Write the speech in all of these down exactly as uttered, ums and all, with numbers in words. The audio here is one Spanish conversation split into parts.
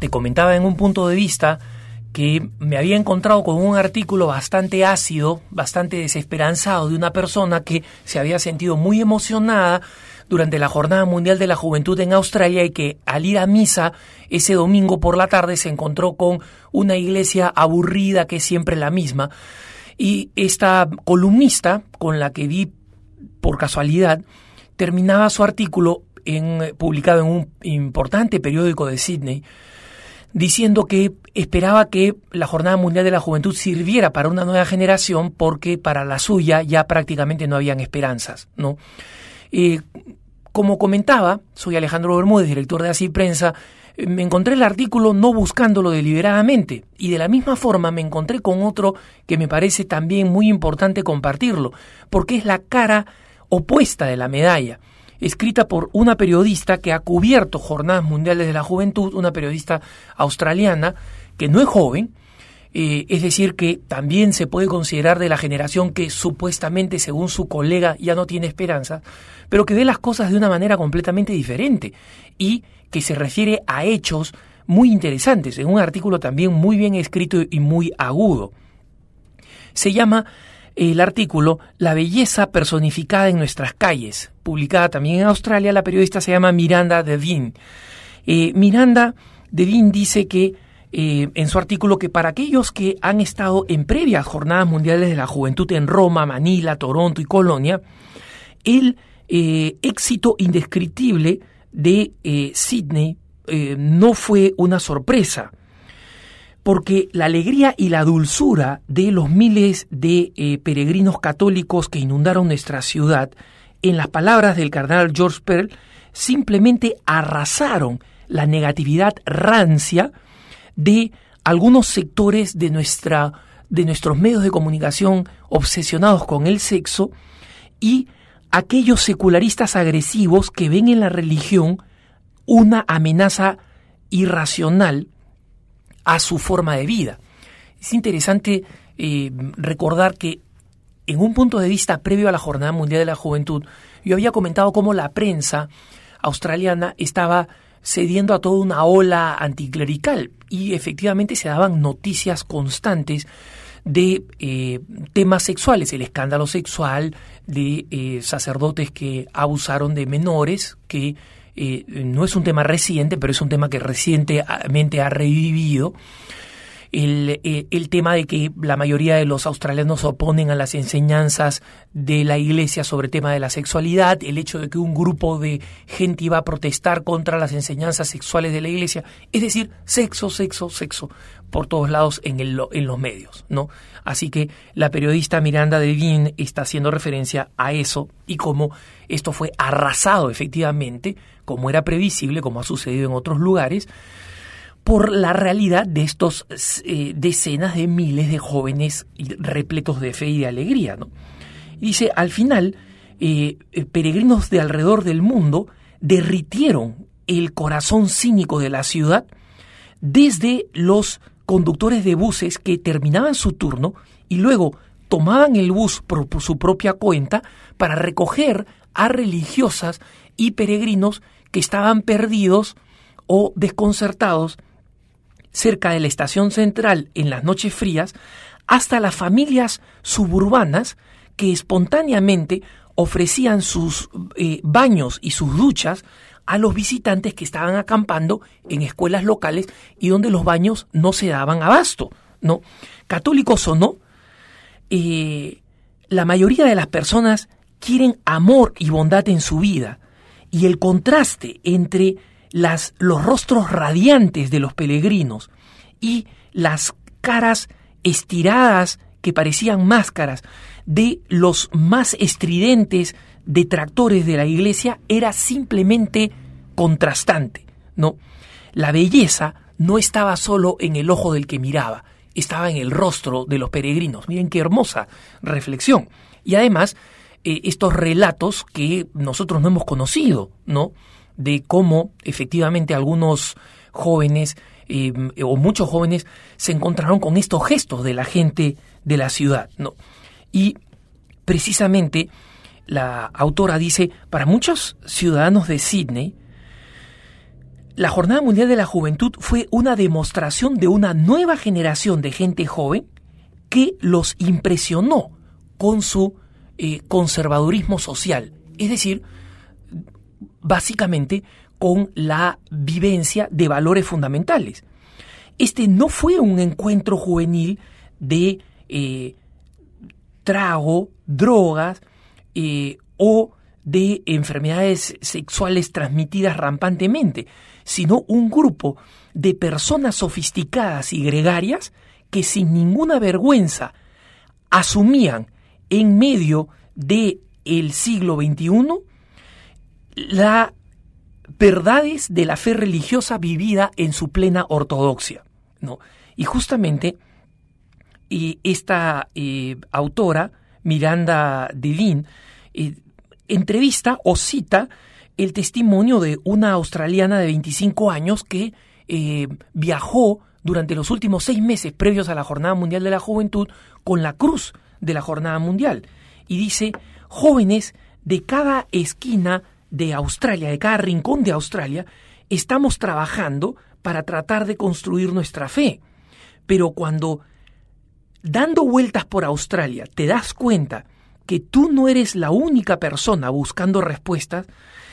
te comentaba en un punto de vista que me había encontrado con un artículo bastante ácido, bastante desesperanzado de una persona que se había sentido muy emocionada durante la Jornada Mundial de la Juventud en Australia y que al ir a misa ese domingo por la tarde se encontró con una iglesia aburrida que es siempre la misma. Y esta columnista con la que vi por casualidad terminaba su artículo en, publicado en un importante periódico de Sydney, diciendo que esperaba que la Jornada Mundial de la Juventud sirviera para una nueva generación porque para la suya ya prácticamente no habían esperanzas, ¿no? Eh, como comentaba, soy Alejandro Bermúdez, director de Así Prensa. Me encontré el artículo no buscándolo deliberadamente y de la misma forma me encontré con otro que me parece también muy importante compartirlo, porque es la cara opuesta de la medalla, escrita por una periodista que ha cubierto Jornadas Mundiales de la Juventud, una periodista australiana que no es joven, eh, es decir, que también se puede considerar de la generación que supuestamente, según su colega, ya no tiene esperanza, pero que ve las cosas de una manera completamente diferente y que se refiere a hechos muy interesantes, en un artículo también muy bien escrito y muy agudo. Se llama el artículo La belleza personificada en nuestras calles, publicada también en Australia. La periodista se llama Miranda Devine. Eh, Miranda Devine dice que eh, en su artículo que para aquellos que han estado en previas Jornadas Mundiales de la Juventud en Roma, Manila, Toronto y Colonia, el eh, éxito indescriptible de eh, Sydney eh, no fue una sorpresa, porque la alegría y la dulzura de los miles de eh, peregrinos católicos que inundaron nuestra ciudad, en las palabras del cardenal George Pell, simplemente arrasaron la negatividad rancia de algunos sectores de, nuestra, de nuestros medios de comunicación obsesionados con el sexo y aquellos secularistas agresivos que ven en la religión una amenaza irracional a su forma de vida. Es interesante eh, recordar que en un punto de vista previo a la Jornada Mundial de la Juventud, yo había comentado cómo la prensa australiana estaba cediendo a toda una ola anticlerical y efectivamente se daban noticias constantes de eh, temas sexuales, el escándalo sexual de eh, sacerdotes que abusaron de menores, que eh, no es un tema reciente, pero es un tema que recientemente ha revivido. El, eh, el tema de que la mayoría de los australianos se oponen a las enseñanzas de la Iglesia sobre el tema de la sexualidad, el hecho de que un grupo de gente iba a protestar contra las enseñanzas sexuales de la Iglesia, es decir, sexo, sexo, sexo, por todos lados en, el, en los medios, ¿no? Así que la periodista Miranda Devine está haciendo referencia a eso y cómo esto fue arrasado efectivamente, como era previsible, como ha sucedido en otros lugares, por la realidad de estos eh, decenas de miles de jóvenes repletos de fe y de alegría, ¿no? Dice, al final, eh, peregrinos de alrededor del mundo derritieron el corazón cínico de la ciudad, desde los conductores de buses que terminaban su turno y luego tomaban el bus por, por su propia cuenta para recoger a religiosas y peregrinos que estaban perdidos o desconcertados cerca de la estación central en las noches frías, hasta las familias suburbanas que espontáneamente ofrecían sus eh, baños y sus duchas a los visitantes que estaban acampando en escuelas locales y donde los baños no se daban abasto, ¿no? Católicos o no, eh, la mayoría de las personas quieren amor y bondad en su vida, y el contraste entre Las, los rostros radiantes de los peregrinos y las caras estiradas que parecían máscaras de los más estridentes detractores de la Iglesia era simplemente contrastante, ¿no? La belleza no estaba solo en el ojo del que miraba, estaba en el rostro de los peregrinos. Miren qué hermosa reflexión. Y además, eh, estos relatos que nosotros no hemos conocido, ¿no?, de cómo efectivamente algunos jóvenes eh, o muchos jóvenes se encontraron con estos gestos de la gente de la ciudad, ¿no? Y precisamente la autora dice, para muchos ciudadanos de Sydney, la Jornada Mundial de la Juventud fue una demostración de una nueva generación de gente joven que los impresionó con su eh, conservadurismo social, es decir, básicamente con la vivencia de valores fundamentales. Este no fue un encuentro juvenil de eh, trago, drogas eh, o de enfermedades sexuales transmitidas rampantemente, sino un grupo de personas sofisticadas y gregarias que sin ninguna vergüenza asumían en medio del siglo veintiuno las verdades de la fe religiosa vivida en su plena ortodoxia, ¿no? Y justamente eh, esta eh, autora, Miranda Devine, eh, entrevista o cita el testimonio de una australiana de veinticinco años que eh, viajó durante los últimos seis meses previos a la Jornada Mundial de la Juventud con la cruz de la Jornada Mundial. Y dice, jóvenes de cada esquina de Australia, de cada rincón de Australia, estamos trabajando para tratar de construir nuestra fe. Pero cuando, dando vueltas por Australia, te das cuenta que tú no eres la única persona buscando respuestas,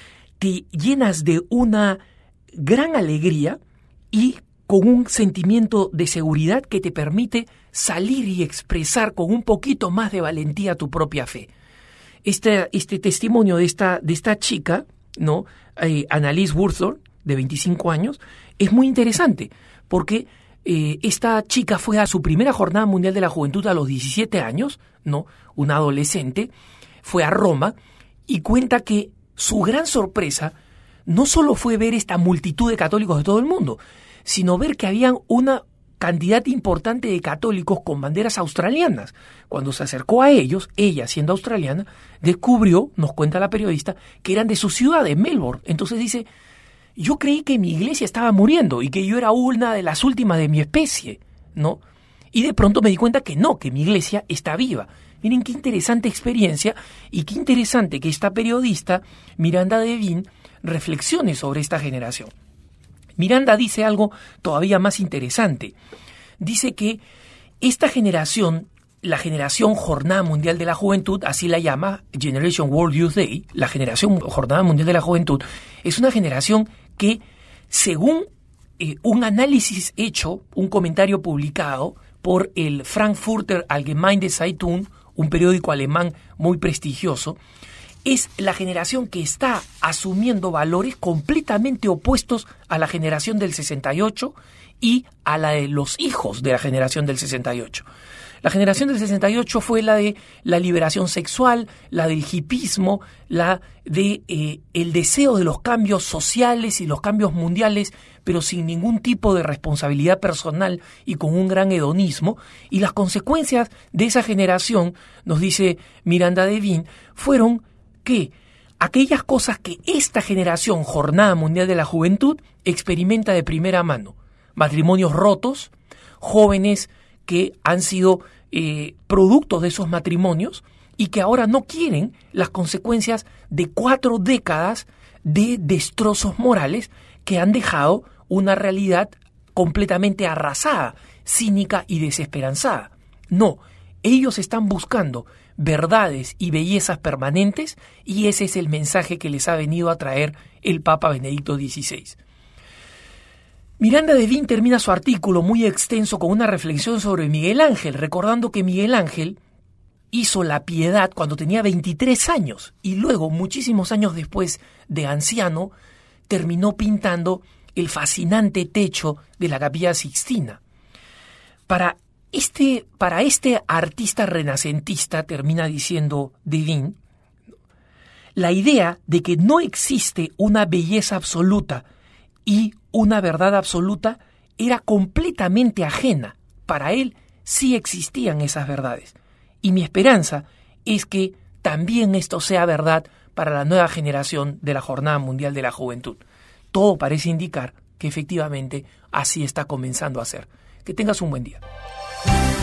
te llenas de una gran alegría y con un sentimiento de seguridad que te permite salir y expresar con un poquito más de valentía tu propia fe. Este, este testimonio de esta, de esta chica, ¿no? Eh, Annalise Woodthorpe, de veinticinco años, es muy interesante porque eh, esta chica fue a su primera Jornada Mundial de la Juventud a los diecisiete años, ¿no? Una adolescente, fue a Roma y cuenta que su gran sorpresa no solo fue ver esta multitud de católicos de todo el mundo, sino ver que habían una cantidad importante de católicos con banderas australianas. Cuando se acercó a ellos, ella, siendo australiana, descubrió, nos cuenta la periodista, que eran de su ciudad, de Melbourne. Entonces dice, yo creí que mi iglesia estaba muriendo y que yo era una de las últimas de mi especie, ¿no? Y de pronto me di cuenta que no, que mi iglesia está viva. Miren qué interesante experiencia y qué interesante que esta periodista, Miranda Devine, reflexione sobre esta generación. Miranda dice algo todavía más interesante. Dice que esta generación, la generación Jornada Mundial de la Juventud, así la llama Generation World Youth Day, la generación Jornada Mundial de la Juventud, es una generación que, según eh, un análisis hecho, un comentario publicado por el Frankfurter Allgemeine Zeitung, un periódico alemán muy prestigioso, es la generación que está asumiendo valores completamente opuestos a la generación del sesenta y ocho y a la de los hijos de la generación del sesenta y ocho. La generación del sesenta y ocho fue la de la liberación sexual, la del hipismo, la de eh, el deseo de los cambios sociales y los cambios mundiales, pero sin ningún tipo de responsabilidad personal y con un gran hedonismo. Y las consecuencias de esa generación, nos dice Miranda Devine, fueron que aquellas cosas que esta generación, Jornada Mundial de la Juventud, experimenta de primera mano. Matrimonios rotos, jóvenes que han sido eh, productos de esos matrimonios y que ahora no quieren las consecuencias de cuatro décadas de destrozos morales que han dejado una realidad completamente arrasada, cínica y desesperanzada. No, ellos están buscando verdades y bellezas permanentes y ese es el mensaje que les ha venido a traer el Papa Benedicto dieciséis. Miranda Devine termina su artículo muy extenso con una reflexión sobre Miguel Ángel, recordando que Miguel Ángel hizo la piedad cuando tenía veintitrés años y luego, muchísimos años después de anciano, terminó pintando el fascinante techo de la Capilla Sixtina. Para este, para este artista renacentista, termina diciendo Devine, la idea de que no existe una belleza absoluta y una verdad absoluta era completamente ajena. Para él sí existían esas verdades. Y mi esperanza es que también esto sea verdad para la nueva generación de la Jornada Mundial de la Juventud. Todo parece indicar que efectivamente así está comenzando a ser. Que tengas un buen día.